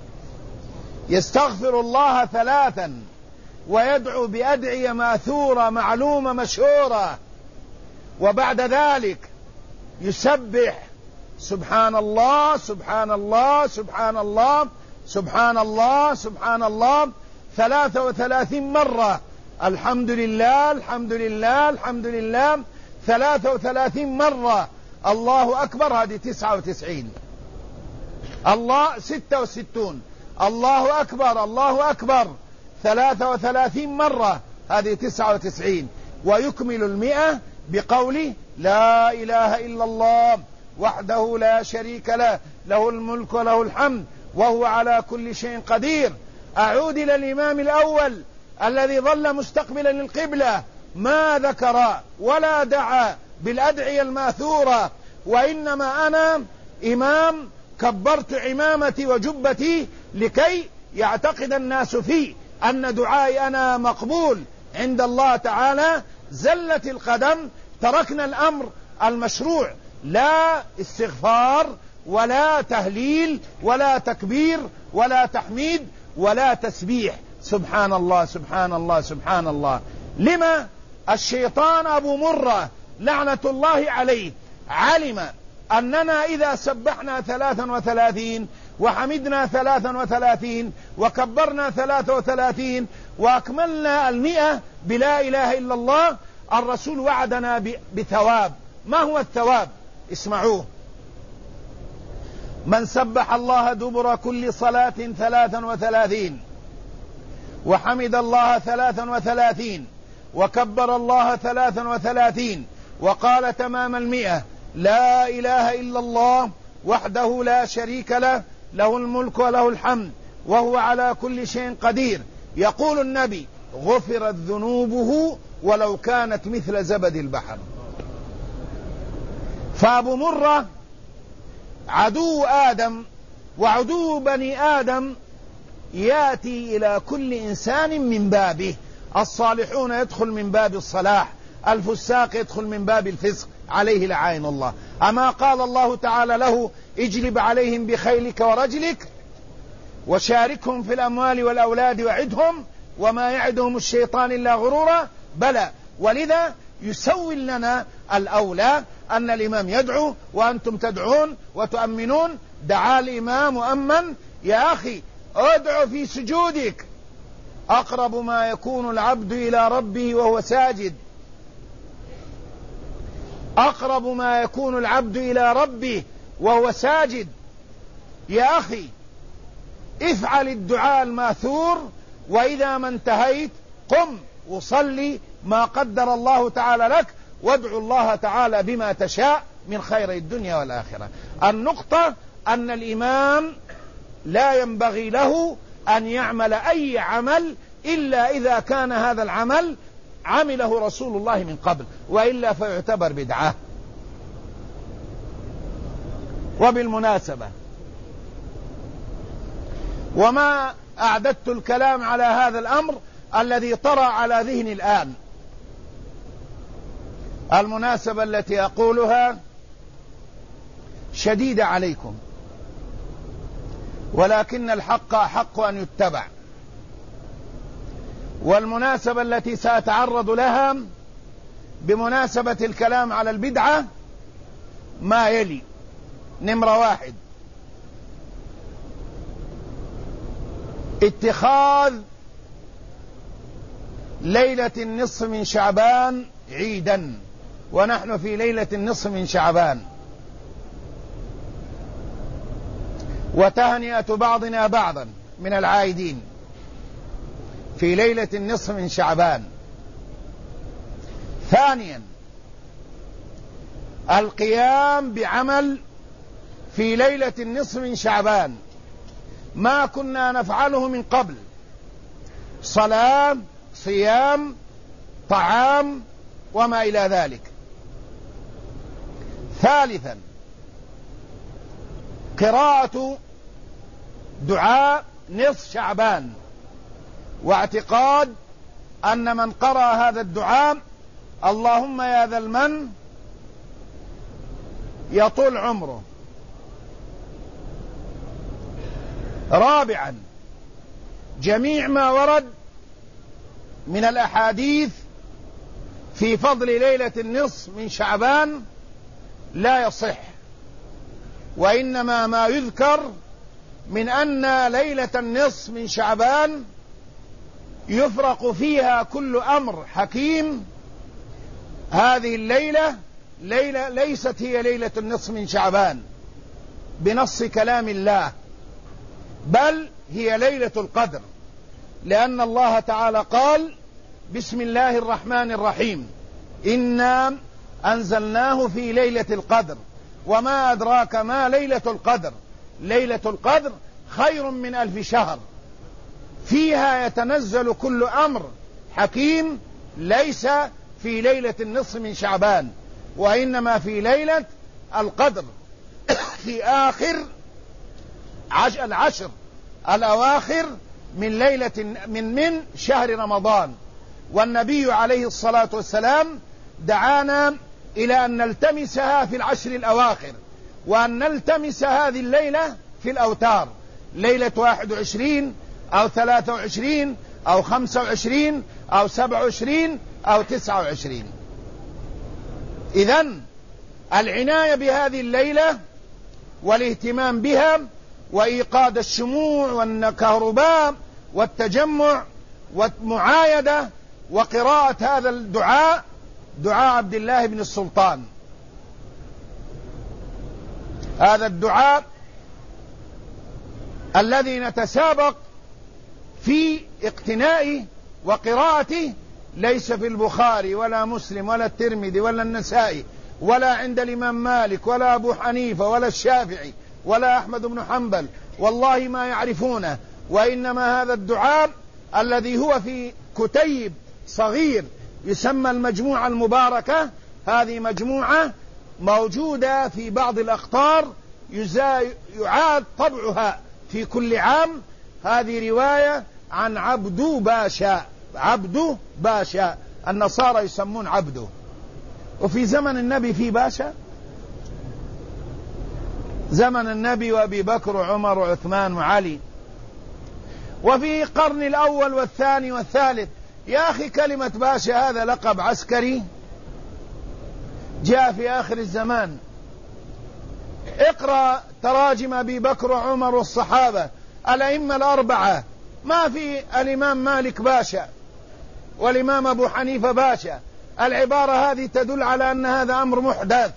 يستغفر الله ثلاثا ويدعو بأدعية ماثورة معلومة مشهورة، وبعد ذلك يسبح سبحان الله سبحان الله سبحان الله سبحان الله سبحان الله 33 مرة، الحمد لله الحمد لله الحمد لله 33 مرة، الله أكبر هذه 99، الله 66، الله أكبر الله أكبر 33 مرة هذه 99، ويكمل 100 بقوله لا إله إلا الله وحده لا شريك له له الملك وله الحمد وهو على كل شيء قدير. أعود إلى الإمام الأول الذي ظل مستقبلا للقبلة، ما ذكر ولا دعا بالأدعية الماثورة، وإنما أنا إمام كبرت عمامتي وجبتي لكي يعتقد الناس في أن دعائي أنا مقبول عند الله تعالى. زلت القدم، تركنا الأمر المشروع، لا استغفار ولا تهليل ولا تكبير ولا تحميد ولا تسبيح، سبحان الله سبحان الله سبحان الله. لما؟ الشيطان أبو مرة لعنة الله عليه علم أننا إذا سبحنا 33 وحمدنا 33 وكبرنا 33 وأكملنا 100 بلا إله إلا الله، الرسول وعدنا بثواب. ما هو الثواب؟ اسمعوه: من سبح الله دبر كل صلاة 33 وحمد الله 33 وكبر الله 33 وقال تمام 100 لا إله إلا الله وحده لا شريك له له الملك وله الحمد وهو على كل شيء قدير، يقول النبي غفرت ذنوبه ولو كانت مثل زبد البحر. فأبو مرة عدو آدم وعدو بني آدم يأتي إلى كل إنسان من بابه، الصالحون يدخل من باب الصلاح، الفساق يدخل من باب الفسق، عليه لعائن الله. أما قال الله تعالى له اجلب عليهم بخيلك ورجلك وشاركهم في الأموال والأولاد وعدهم وما يعدهم الشيطان إلا غرورا؟ بلى. ولذا يسوي لنا الأولى أن الإمام يدعو وأنتم تدعون وتؤمنون. دعا الإمام مؤمن، يا أخي ادع في سجودك. أقرب ما يكون العبد إلى ربه وهو ساجد، أقرب ما يكون العبد إلى ربه وهو ساجد. يا أخي افعل الدعاء الماثور، وإذا ما انتهيت قم وصلي ما قدر الله تعالى لك، وادعو الله تعالى بما تشاء من خير الدنيا والآخرة. النقطة أن الإمام لا ينبغي له أن يعمل أي عمل إلا إذا كان هذا العمل عمله رسول الله من قبل، وإلا فيعتبر بدعة. وبالمناسبة، وما أعددت الكلام على هذا الأمر الذي طرأ على ذهني الآن، المناسبة التي أقولها شديدة عليكم، ولكن الحق أحق أن يتبع. والمناسبة التي سأتعرض لها بمناسبة الكلام على البدعة ما يلي: نمرة 1، اتخاذ ليلة النصف من شعبان عيدا، ونحن في ليلة النصف من شعبان، وتهنئة بعضنا بعضا من العائدين في ليلة النصف من شعبان. 2، القيام بعمل في ليلة النصف من شعبان ما كنا نفعله من قبل: صلاة، صيام، طعام، وما إلى ذلك. 3، قراءة دعاء نصف شعبان، واعتقاد أن من قرأ هذا الدعاء اللهم يا ذا المن يطول عمره. 4، جميع ما ورد من الأحاديث في فضل ليلة النصف من شعبان لا يصح، وإنما ما يذكر من أن ليلة النصف من شعبان يفرق فيها كل أمر حكيم. هذه الليلة ليست هي ليلة النصف من شعبان بنص كلام الله، بل هي ليلة القدر، لأن الله تعالى قال: بسم الله الرحمن الرحيم، إنا أنزلناه في ليلة القدر، وما أدراك ما ليلة القدر، ليلة القدر خير من 1000 شهر، فيها يتنزل كل أمر حكيم، ليس في ليلة النصف من شعبان، وإنما في ليلة القدر في آخر العشر الأواخر من ليلة من شهر رمضان. والنبي عليه الصلاة والسلام دعانا إلى أن نلتمسها في العشر الأواخر، وأن نلتمس هذه الليلة في الأوتار، ليلة 21 أو 23 أو 25 أو 27 أو 29. إذن العناية بهذه الليلة والاهتمام بها، وإيقاد الشموع والكهرباء والتجمع والمعايدة وقراءة هذا الدعاء، دعاء عبد الله بن السلطان. هذا الدعاء الذي نتسابق في اقتنائه وقراءته ليس في البخاري ولا مسلم ولا الترمذي ولا النسائي ولا عند الإمام مالك ولا أبو حنيفة ولا الشافعي ولا أحمد بن حنبل، والله ما يعرفونه. وإنما هذا الدعاء الذي هو في كتيب صغير يسمى المجموعة المباركة، هذه مجموعة موجودة في بعض الأقطار يعاد طبعها في كل عام. هذه رواية عن عبدو باشا، النصارى يسمون عبده، وفي زمن النبي في باشا؟ زمن النبي وأبي بكر وعمر وعثمان وعلي، وفي قرن الأول والثاني والثالث. يا أخي كلمة باشا هذا لقب عسكري جاء في آخر الزمان. اقرأ تراجم أبي بكر وعمر والصحابة الأئمة الأربعة، ما في الإمام مالك باشا والإمام أبو حنيفة باشا. العبارة هذه تدل على أن هذا أمر محدث.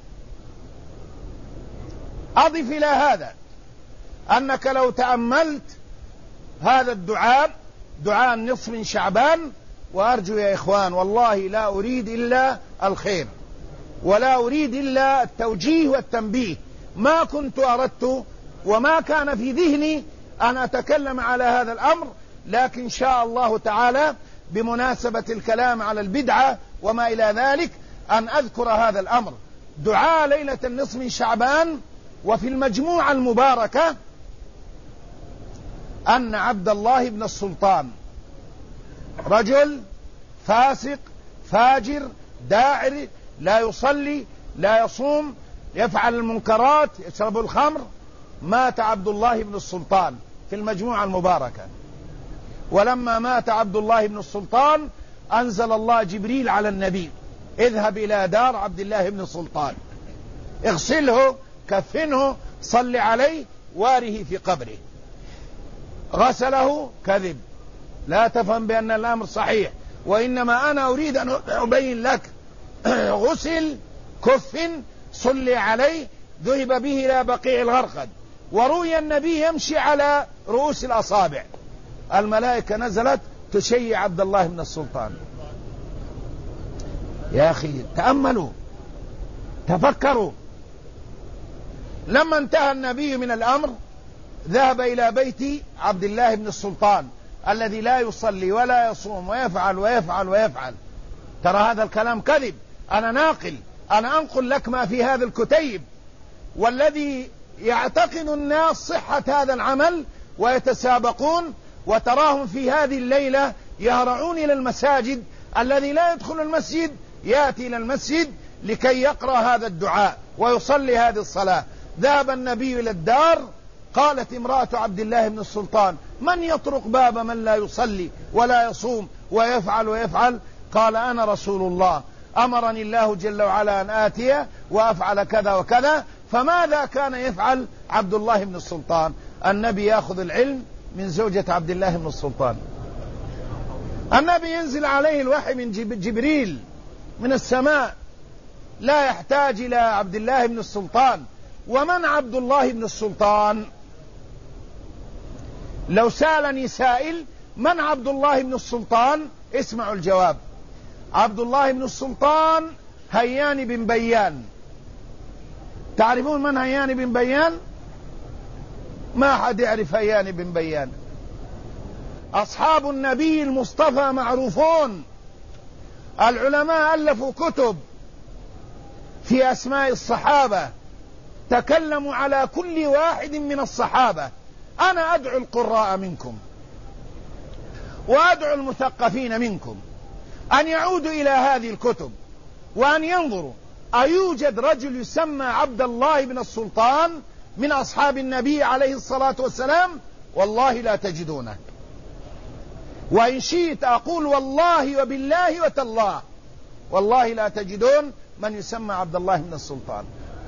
أضف إلى هذا أنك لو تأملت هذا الدعاء، دعاء النصف من شعبان، وأرجو يا إخوان والله لا أريد إلا الخير ولا أريد إلا التوجيه والتنبيه، ما كنت أردت وما كان في ذهني أن أتكلم على هذا الأمر، لكن شاء الله تعالى بمناسبة الكلام على البدعة وما إلى ذلك أن أذكر هذا الأمر. دعاء ليلة النصف من شعبان وفي المجموعة المباركة أن عبد الله بن السلطان رجل فاسق فاجر داعر، لا يصلي لا يصوم، يفعل المنكرات، يشرب الخمر. مات عبد الله بن السلطان في المجموعة المباركة. ولما مات عبد الله بن السلطان أنزل الله جبريل على النبي: اذهب إلى دار عبد الله بن السلطان، اغسله كفنه صل عليه واره في قبره. غسله كذب، لا تفهم بأن الأمر صحيح، وإنما أنا أريد أن أبين لك غسل كفن صل عليه، ذهب به إلى بقيع الغرقد، وروي النبي يمشي على رؤوس الأصابع. الملائكة نزلت تشيع عبد الله بن السلطان. يا أخي تأملوا تفكروا. لما انتهى النبي من الأمر ذهب إلى بيت عبد الله بن السلطان الذي لا يصلي ولا يصوم ويفعل ويفعل ويفعل. ترى هذا الكلام كذب، أنا ناقل، أنا أنقل لك ما في هذا الكتيب. والذي يعتقد الناس صحة هذا العمل ويتسابقون، وتراهم في هذه الليلة يهرعون إلى المساجد. الذي لا يدخل المسجد يأتي إلى المسجد لكي يقرأ هذا الدعاء ويصلي هذه الصلاة. ذهب النبي إلى الدار، قالت امرأة عبد الله بن السلطان: من يطرق باب من لا يصلي ولا يصوم ويفعل ويفعل؟ قال: أنا رسول الله، أمرني الله جل وعلا أن آتي وأفعل كذا وكذا. فماذا كان يفعل عبد الله بن السلطان؟ النبي يأخذ العلم من زوجة عبد الله بن السلطان. النبي ينزل عليه الوحي من جبريل من السماء، لا يحتاج إلى عبد الله بن السلطان. ومن عبد الله بن السلطان؟ لو سألني سائل من عبد الله بن السلطان، اسمعوا الجواب: عبد الله بن السلطان هيان بن بيان. تعرفون من هيان بن بيان؟ ما حد يعرف هيان بن بيان. أصحاب النبي المصطفى معروفون، العلماء ألفوا كتب في أسماء الصحابة، تكلموا على كل واحد من الصحابة. أنا أدعو القراء منكم وأدعو المثقفين منكم أن يعودوا إلى هذه الكتب وأن ينظروا أيوجد رجل يسمى عبد الله بن السلطان من أصحاب النبي عليه الصلاة والسلام؟ والله لا تجدونه. وإن شئت أقول والله وبالله وتالله، والله لا تجدون من يسمى عبد الله بن السلطان.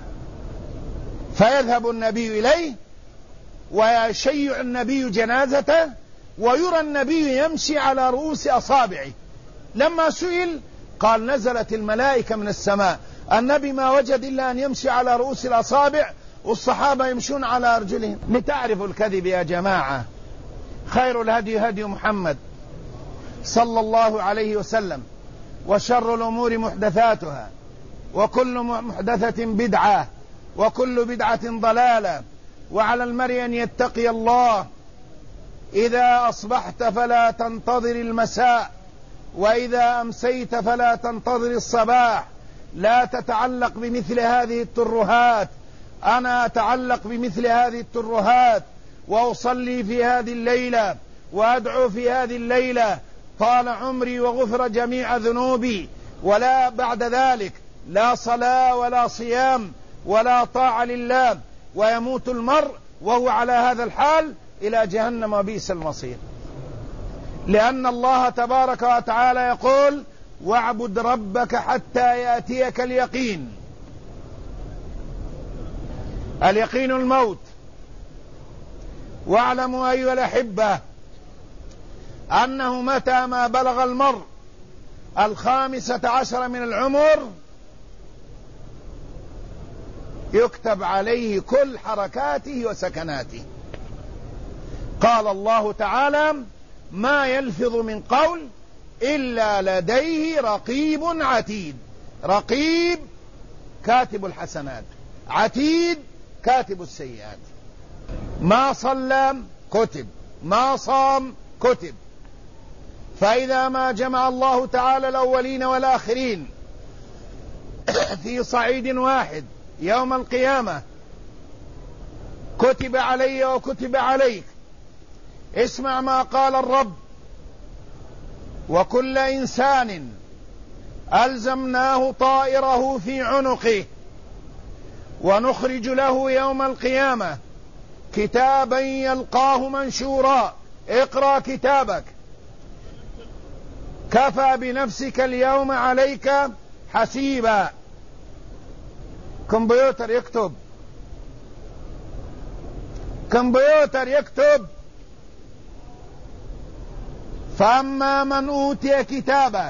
فيذهب النبي إليه ويشيع النبي جنازته، ويرى النبي يمشي على رؤوس أصابعه. لما سئل قال: نزلت الملائكة من السماء. النبي ما وجد إلا أن يمشي على رؤوس الأصابع، والصحابة يمشون على أرجلهم. لتعرفوا الكذب يا جماعة. خير الهدي هدي محمد صلى الله عليه وسلم، وشر الأمور محدثاتها، وكل محدثة بدعة، وكل بدعة ضلالة. وعلى المرء أن يتقي الله. إذا أصبحت فلا تنتظر المساء، وإذا أمسيت فلا تنتظر الصباح. لا تتعلق بمثل هذه الترهات. أنا أتعلق بمثل هذه الترهات، وأصلي في هذه الليلة، وأدعو في هذه الليلة، طال عمري وغفر جميع ذنوبي، ولا بعد ذلك لا صلاة ولا صيام ولا طاعة لله، ويموت المرء وهو على هذا الحال إلى جهنم وبئس المصير. لأن الله تبارك وتعالى يقول: واعبد ربك حتى يأتيك اليقين. اليقين الموت. واعلموا أيها الأحبة أنه متى ما بلغ المرء 15 من العمر يكتب عليه كل حركاته وسكناته. قال الله تعالى: ما يلفظ من قول إلا لديه رقيب عتيد. رقيب كاتب الحسنات، عتيد كاتب السيئات. ما صلى كتب، ما صام كتب. فإذا ما جمع الله تعالى الأولين والآخرين في صعيد واحد يوم القيامة كتب علي وكتب عليك. اسمع ما قال الرب: وكل إنسان ألزمناه طائره في عنقه ونخرج له يوم القيامة كتابا يلقاه منشورا. اقرأ كتابك، كفى بنفسك اليوم عليك حسيبا. كمبيوتر يكتب، كمبيوتر يكتب. فأما من أوتي كتابه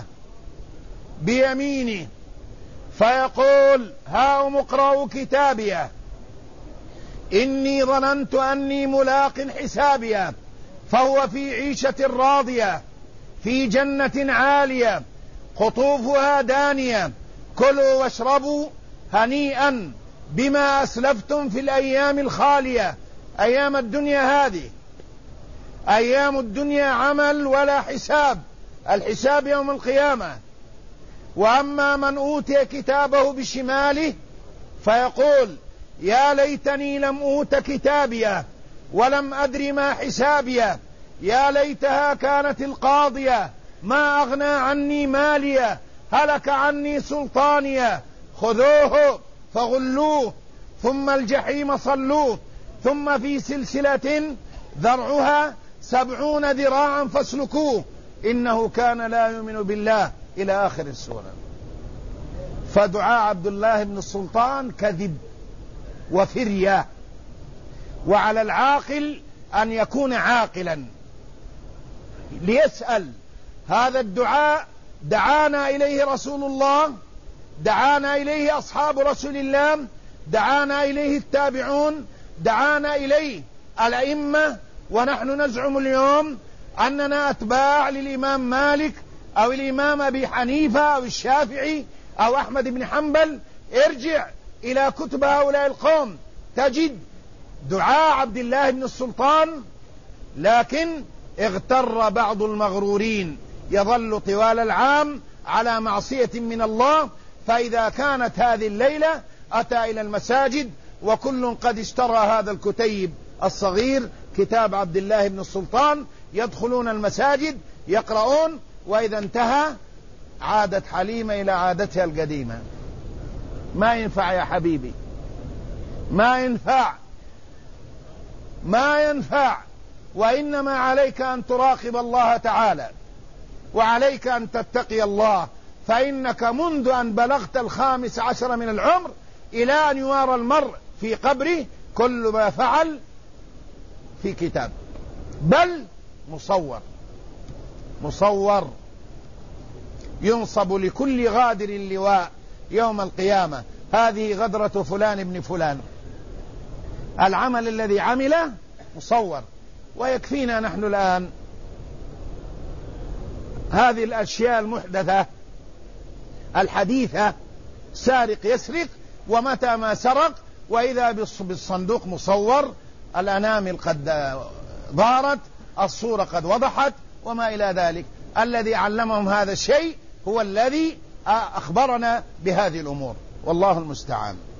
بيمينه فيقول: هاؤم اقرءوا كتابيه إني ظننت أني ملاق حسابيه. فهو في عيشة راضية في جنة عالية قطوفها دانية. كلوا واشربوا هنيئا بما أسلفتم في الأيام الخالية. أيام الدنيا هذه أيام الدنيا عمل ولا حساب، الحساب يوم القيامة. وأما من أوتي كتابه بشماله فيقول: يا ليتني لم أوت كتابيه ولم أدر ما حسابيه، يا ليتها كانت القاضية ما أغنى عني ماليه، هلك عني سلطانيه. خذوه فغلوه ثم الجحيم صلوه ثم في سلسلة ذرعها 70 ذراعا فاسلكوه إنه كان لا يؤمن بالله إلى آخر السورة. فدعاء عبد الله بن السلطان كذب وفرية، وعلى العاقل أن يكون عاقلا ليسأل: هذا الدعاء دعانا إليه رسول الله، دعانا إليه أصحاب رسول الله، دعانا إليه التابعون، دعانا إليه الأئمة، ونحن نزعم اليوم أننا أتباع للإمام مالك أو الإمام أبي حنيفة أو الشافعي أو أحمد بن حنبل. ارجع إلى كتب هؤلاء القوم تجد دعاء عبد الله بن السلطان. لكن اغتر بعض المغرورين يظل طوال العام على معصية من الله، فإذا كانت هذه الليلة أتى إلى المساجد، وكل قد اشترى هذا الكتيب الصغير كتاب عبد الله بن السلطان، يدخلون المساجد يقرؤون، وإذا انتهى عادت حليمة إلى عادتها القديمة. ما ينفع يا حبيبي، ما ينفع، ما ينفع. وإنما عليك أن تراقب الله تعالى، وعليك أن تتقي الله، فإنك منذ أن بلغت 15 من العمر إلى أن يوارى المرء في قبره كل ما فعل في كتاب، بل مصور ينصب لكل غادر لواء يوم القيامة: هذه غدرة فلان ابن فلان. العمل الذي عمله مصور. ويكفينا نحن الآن هذه الأشياء المحدثة الحديثة: سارق يسرق، ومتى ما سرق وإذا بالصندوق مصور، الأنامل قد ظهرت، الصورة قد وضحت، وما إلى ذلك. الذي علمهم هذا الشيء هو الذي أخبرنا بهذه الأمور، والله المستعان.